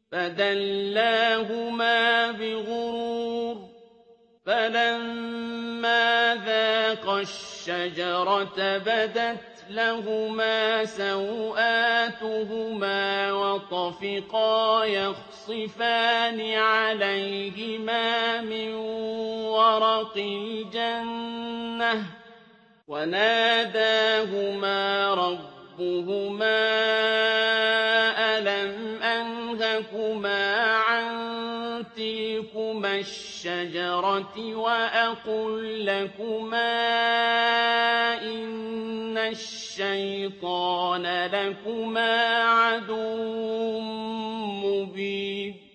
فَدَلَّاهُمَا بِغُرُورٍ ۚ فَلَمَّا ذَاقَا الشَّجَرَةَ بَدَتْ لَهُمَا سَوْآتُهُمَا وَطَفِقَا يَخْصِفَانِ عَلَيْهِمَا مِن وَرَقِ الْجَنَّةِ ۖ وَنَادَاهُمَا رَبُّهُمَا أَلَمْ أَنْهَكُمَا عَن تِلْكُمَا الشَّجَرَةِ وَأَقُل لَّكُمَا إِنَّ الشَّيْطَانَ لَكُمَا عَدُوٌّ مُّبِينٌ